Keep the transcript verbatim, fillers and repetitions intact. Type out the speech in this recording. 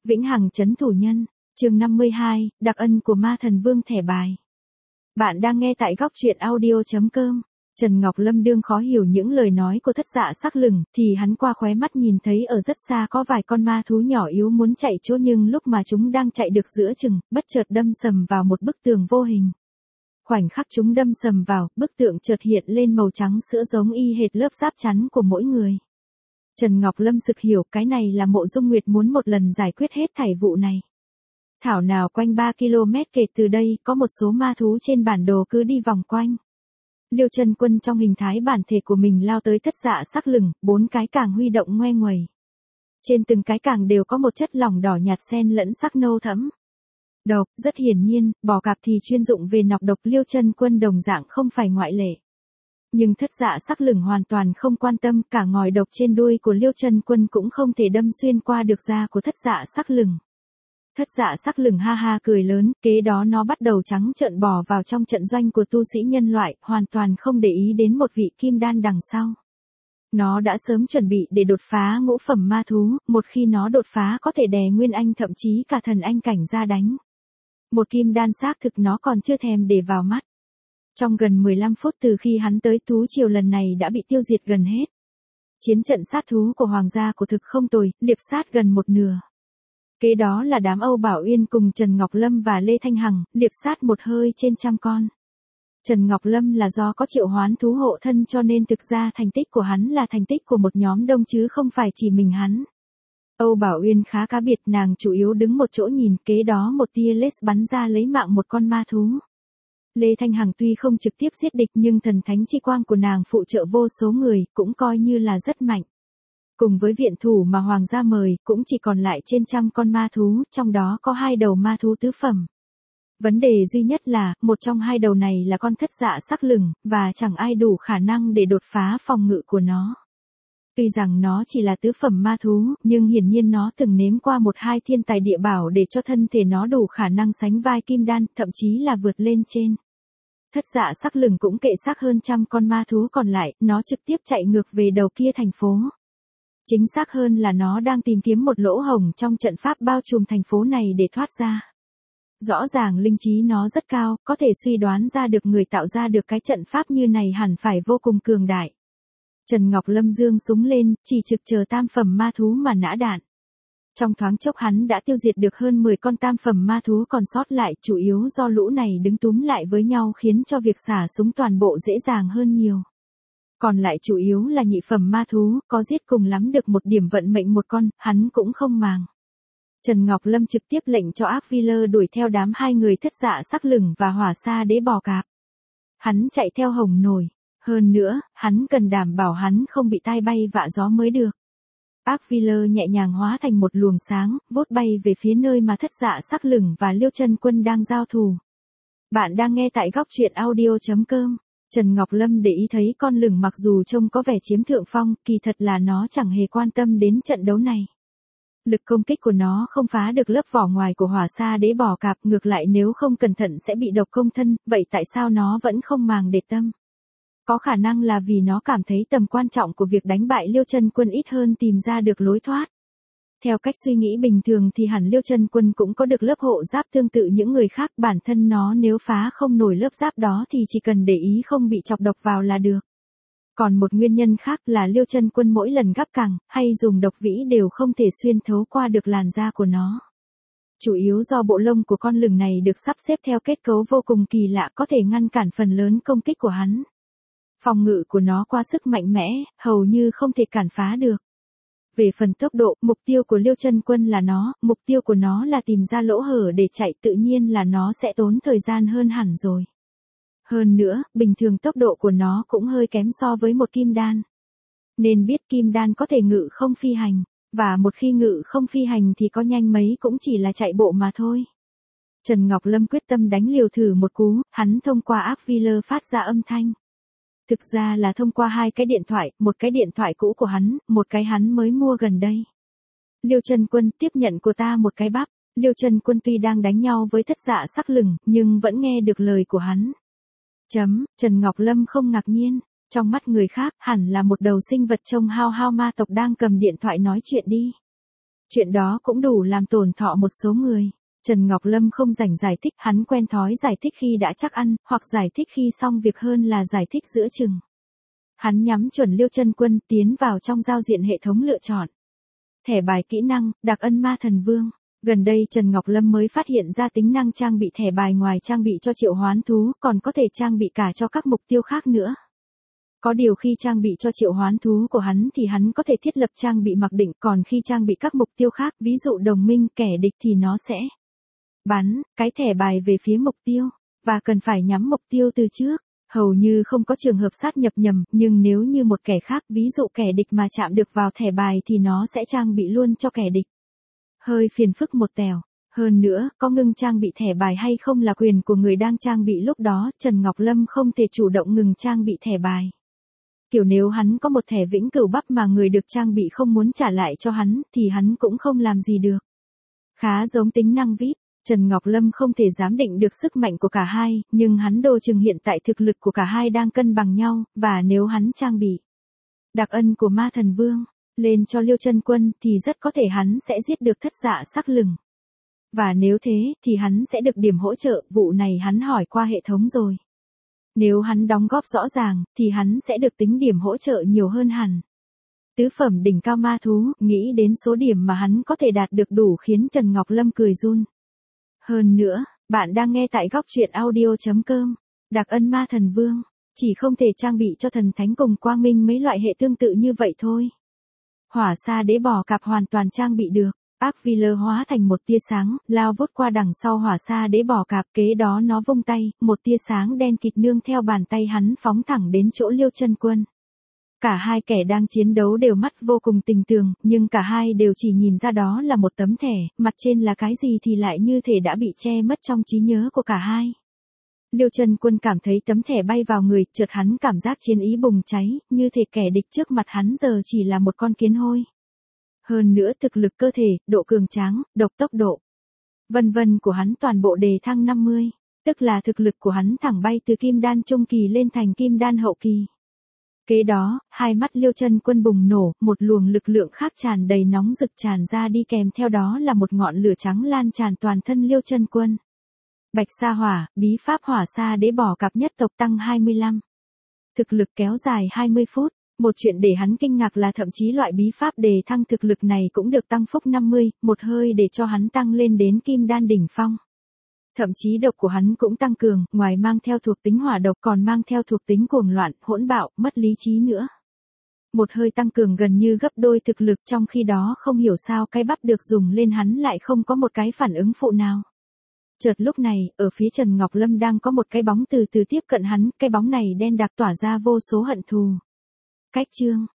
Vĩnh hằng trấn thủ nhân, chương năm mươi hai, đặc ân của ma thần vương thẻ bài. Bạn đang nghe tại góc truyện audio chấm com. Trần Ngọc Lâm đương khó hiểu những lời nói của thất dạ sắc lừng, thì hắn qua khóe mắt nhìn thấy ở rất xa có vài con ma thú nhỏ yếu muốn chạy chỗ, nhưng lúc mà chúng đang chạy được giữa chừng, bất chợt đâm sầm vào một bức tường vô hình. Khoảnh khắc chúng đâm sầm vào, bức tượng chợt hiện lên màu trắng sữa giống y hệt lớp giáp chắn của mỗi người. Trần Ngọc Lâm sực hiểu cái này là Mộ Dung Nguyệt muốn một lần giải quyết hết thảy vụ này. Thảo nào quanh ba ki lô mét kể từ đây có một số ma thú trên bản đồ cứ đi vòng quanh. Liêu Chân Quân trong hình thái bản thể của mình lao tới thất dạ sắc lừng, bốn cái càng huy động ngoe nguẩy. Trên từng cái càng đều có một chất lỏng đỏ nhạt xen lẫn sắc nâu thẫm. Độc, rất hiển nhiên, bò cạp thì chuyên dụng về nọc độc, Liêu Chân Quân đồng dạng không phải ngoại lệ. Nhưng thất dạ sắc lừng hoàn toàn không quan tâm, cả ngòi độc trên đuôi của Liêu Chân Quân cũng không thể đâm xuyên qua được da của thất dạ sắc lừng. Thất dạ sắc lừng ha ha cười lớn, kế đó nó bắt đầu trắng trợn bò vào trong trận doanh của tu sĩ nhân loại, hoàn toàn không để ý đến một vị kim đan đằng sau. Nó đã sớm chuẩn bị để đột phá ngũ phẩm ma thú, một khi nó đột phá có thể đè nguyên anh thậm chí cả thần anh cảnh ra đánh. Một kim đan xác thực nó còn chưa thèm để vào mắt. Trong gần mười lăm phút từ khi hắn tới thú triều lần này đã bị tiêu diệt gần hết. Chiến trận sát thú của hoàng gia của thực không tồi, liệp sát gần một nửa. Kế đó là đám Âu Bảo Uyên cùng Trần Ngọc Lâm và Lê Thanh Hằng, liệp sát một hơi trên trăm con. Trần Ngọc Lâm là do có triệu hoán thú hộ thân cho nên thực ra thành tích của hắn là thành tích của một nhóm đông chứ không phải chỉ mình hắn. Âu Bảo Uyên khá cá biệt, nàng chủ yếu đứng một chỗ nhìn, kế đó một tia laser bắn ra lấy mạng một con ma thú. Lê Thanh Hằng tuy không trực tiếp giết địch nhưng thần thánh chi quang của nàng phụ trợ vô số người, cũng coi như là rất mạnh. Cùng với viện thủ mà hoàng gia mời, cũng chỉ còn lại trên trăm con ma thú, trong đó có hai đầu ma thú tứ phẩm. Vấn đề duy nhất là, một trong hai đầu này là con thất dạ sắc lừng, và chẳng ai đủ khả năng để đột phá phòng ngự của nó. Tuy rằng nó chỉ là tứ phẩm ma thú, nhưng hiển nhiên nó từng nếm qua một hai thiên tài địa bảo để cho thân thể nó đủ khả năng sánh vai kim đan, thậm chí là vượt lên trên. Thất dạ sắc lừng cũng kệ xác hơn trăm con ma thú còn lại, nó trực tiếp chạy ngược về đầu kia thành phố. Chính xác hơn là nó đang tìm kiếm một lỗ hổng trong trận pháp bao trùm thành phố này để thoát ra. Rõ ràng linh trí nó rất cao, có thể suy đoán ra được người tạo ra được cái trận pháp như này hẳn phải vô cùng cường đại. Trần Ngọc Lâm giương súng lên, chỉ trực chờ tam phẩm ma thú mà nã đạn. Trong thoáng chốc hắn đã tiêu diệt được hơn mười con tam phẩm ma thú còn sót lại, chủ yếu do lũ này đứng túm lại với nhau khiến cho việc xả súng toàn bộ dễ dàng hơn nhiều. Còn lại chủ yếu là nhị phẩm ma thú, có giết cùng lắm được một điểm vận mệnh một con, hắn cũng không màng. Trần Ngọc Lâm trực tiếp lệnh cho Ác Vi Lơ đuổi theo đám hai người thất dạ sắc lừng và hỏa sa đế bò cạp. Hắn chạy theo hồng nổi. Hơn nữa, hắn cần đảm bảo hắn không bị tai bay vạ gió mới được. Ác Vi Lơ nhẹ nhàng hóa thành một luồng sáng, vút bay về phía nơi mà thất dạ sắc lừng và Liêu Chân Quân đang giao thủ. Bạn đang nghe tại góc truyện audio chấm com. Trần Ngọc Lâm để ý thấy con lừng mặc dù trông có vẻ chiếm thượng phong, kỳ thật là nó chẳng hề quan tâm đến trận đấu này. Lực công kích của nó không phá được lớp vỏ ngoài của hỏa sa đế bò cạp, ngược lại nếu không cẩn thận sẽ bị độc công thân, vậy tại sao nó vẫn không màng để tâm? Có khả năng là vì nó cảm thấy tầm quan trọng của việc đánh bại Liêu Chân Quân ít hơn tìm ra được lối thoát. Theo cách suy nghĩ bình thường thì hẳn Liêu Chân Quân cũng có được lớp hộ giáp tương tự những người khác, bản thân nó nếu phá không nổi lớp giáp đó thì chỉ cần để ý không bị chọc độc vào là được. Còn một nguyên nhân khác là Liêu Chân Quân mỗi lần gắp cẳng, hay dùng độc vĩ đều không thể xuyên thấu qua được làn da của nó. Chủ yếu do bộ lông của con lừng này được sắp xếp theo kết cấu vô cùng kỳ lạ có thể ngăn cản phần lớn công kích của hắn. Phòng ngự của nó quá sức mạnh mẽ, hầu như không thể cản phá được. Về phần tốc độ, mục tiêu của Liêu Chân Quân là nó, mục tiêu của nó là tìm ra lỗ hở để chạy, tự nhiên là nó sẽ tốn thời gian hơn hẳn rồi. Hơn nữa, bình thường tốc độ của nó cũng hơi kém so với một kim đan. Nên biết kim đan có thể ngự không phi hành, và một khi ngự không phi hành thì có nhanh mấy cũng chỉ là chạy bộ mà thôi. Trần Ngọc Lâm quyết tâm đánh liều thử một cú, hắn thông qua Ác Vi Lơ phát ra âm thanh. Thực ra là thông qua hai cái điện thoại, một cái điện thoại cũ của hắn, một cái hắn mới mua gần đây. Liêu Chân Quân, tiếp nhận của ta một cái bắp. Liêu Chân Quân tuy đang đánh nhau với thất dạ sắc lừng, nhưng vẫn nghe được lời của hắn. Chấm, Trần Ngọc Lâm không ngạc nhiên, trong mắt người khác, hẳn là một đầu sinh vật trông hao hao ma tộc đang cầm điện thoại nói chuyện đi. Chuyện đó cũng đủ làm tổn thọ một số người. Trần Ngọc Lâm không rảnh giải thích, hắn quen thói giải thích khi đã chắc ăn, hoặc giải thích khi xong việc hơn là giải thích giữa chừng. Hắn nhắm chuẩn Liêu Chân Quân, tiến vào trong giao diện hệ thống lựa chọn. Thẻ bài kỹ năng, đặc ân ma thần vương. Gần đây Trần Ngọc Lâm mới phát hiện ra tính năng trang bị thẻ bài ngoài trang bị cho triệu hoán thú, còn có thể trang bị cả cho các mục tiêu khác nữa. Có điều khi trang bị cho triệu hoán thú của hắn thì hắn có thể thiết lập trang bị mặc định, còn khi trang bị các mục tiêu khác, ví dụ đồng minh, kẻ địch thì nó sẽ bắn cái thẻ bài về phía mục tiêu, và cần phải nhắm mục tiêu từ trước. Hầu như không có trường hợp sát nhập nhầm, nhưng nếu như một kẻ khác, ví dụ kẻ địch mà chạm được vào thẻ bài thì nó sẽ trang bị luôn cho kẻ địch. Hơi phiền phức một tèo. Hơn nữa, có ngừng trang bị thẻ bài hay không là quyền của người đang trang bị lúc đó, Trần Ngọc Lâm không thể chủ động ngừng trang bị thẻ bài. Kiểu nếu hắn có một thẻ vĩnh cửu bắp mà người được trang bị không muốn trả lại cho hắn, thì hắn cũng không làm gì được. Khá giống tính năng vi ai pi. Trần Ngọc Lâm không thể giám định được sức mạnh của cả hai, nhưng hắn đồ chừng hiện tại thực lực của cả hai đang cân bằng nhau, và nếu hắn trang bị đặc ân của ma thần vương lên cho Liêu Chân Quân thì rất có thể hắn sẽ giết được thất dạ sắc lừng. Và nếu thế thì hắn sẽ được điểm hỗ trợ, vụ này hắn hỏi qua hệ thống rồi. Nếu hắn đóng góp rõ ràng thì hắn sẽ được tính điểm hỗ trợ nhiều hơn hẳn. Tứ phẩm đỉnh cao ma thú, nghĩ đến số điểm mà hắn có thể đạt được đủ khiến Trần Ngọc Lâm cười run. Hơn nữa, bạn đang nghe tại góc truyện audio chấm com. Đặc ân ma thần vương, chỉ không thể trang bị cho thần thánh cùng quang minh mấy loại hệ tương tự như vậy thôi. Hỏa sa đế bò cạp hoàn toàn trang bị được. Ác vi lơ hóa thành một tia sáng, lao vút qua đằng sau hỏa sa đế bò cạp, kế đó nó vung tay, một tia sáng đen kịt nương theo bàn tay hắn phóng thẳng đến chỗ Liêu Chân Quân. Cả hai kẻ đang chiến đấu đều mắt vô cùng tình tường, nhưng cả hai đều chỉ nhìn ra đó là một tấm thẻ, mặt trên là cái gì thì lại như thể đã bị che mất trong trí nhớ của cả hai. Liêu Chân Quân cảm thấy tấm thẻ bay vào người, chợt hắn cảm giác chiến ý bùng cháy, như thể kẻ địch trước mặt hắn giờ chỉ là một con kiến hôi. Hơn nữa thực lực cơ thể, độ cường tráng, độc tốc độ, vân vân của hắn toàn bộ đề thăng năm mươi, tức là thực lực của hắn thẳng bay từ kim đan trung kỳ lên thành kim đan hậu kỳ. Kế đó, hai mắt Liêu Chân Quân bùng nổ, một luồng lực lượng khác tràn đầy nóng rực tràn ra đi, kèm theo đó là một ngọn lửa trắng lan tràn toàn thân Liêu Chân Quân. Bạch sa hỏa, bí pháp hỏa sa đế bò cạp nhất tộc tăng hai mươi lăm. Thực lực kéo dài hai mươi phút. Một chuyện để hắn kinh ngạc là thậm chí loại bí pháp đề thăng thực lực này cũng được tăng phúc năm mươi, một hơi để cho hắn tăng lên đến kim đan đỉnh phong. Thậm chí độc của hắn cũng tăng cường, ngoài mang theo thuộc tính hỏa độc còn mang theo thuộc tính cuồng loạn, hỗn bạo, mất lý trí nữa. Một hơi tăng cường gần như gấp đôi thực lực, trong khi đó không hiểu sao cái bắp được dùng lên hắn lại không có một cái phản ứng phụ nào. Chợt lúc này, ở phía Trần Ngọc Lâm đang có một cái bóng từ từ tiếp cận hắn, cái bóng này đen đặc tỏa ra vô số hận thù. Cách chương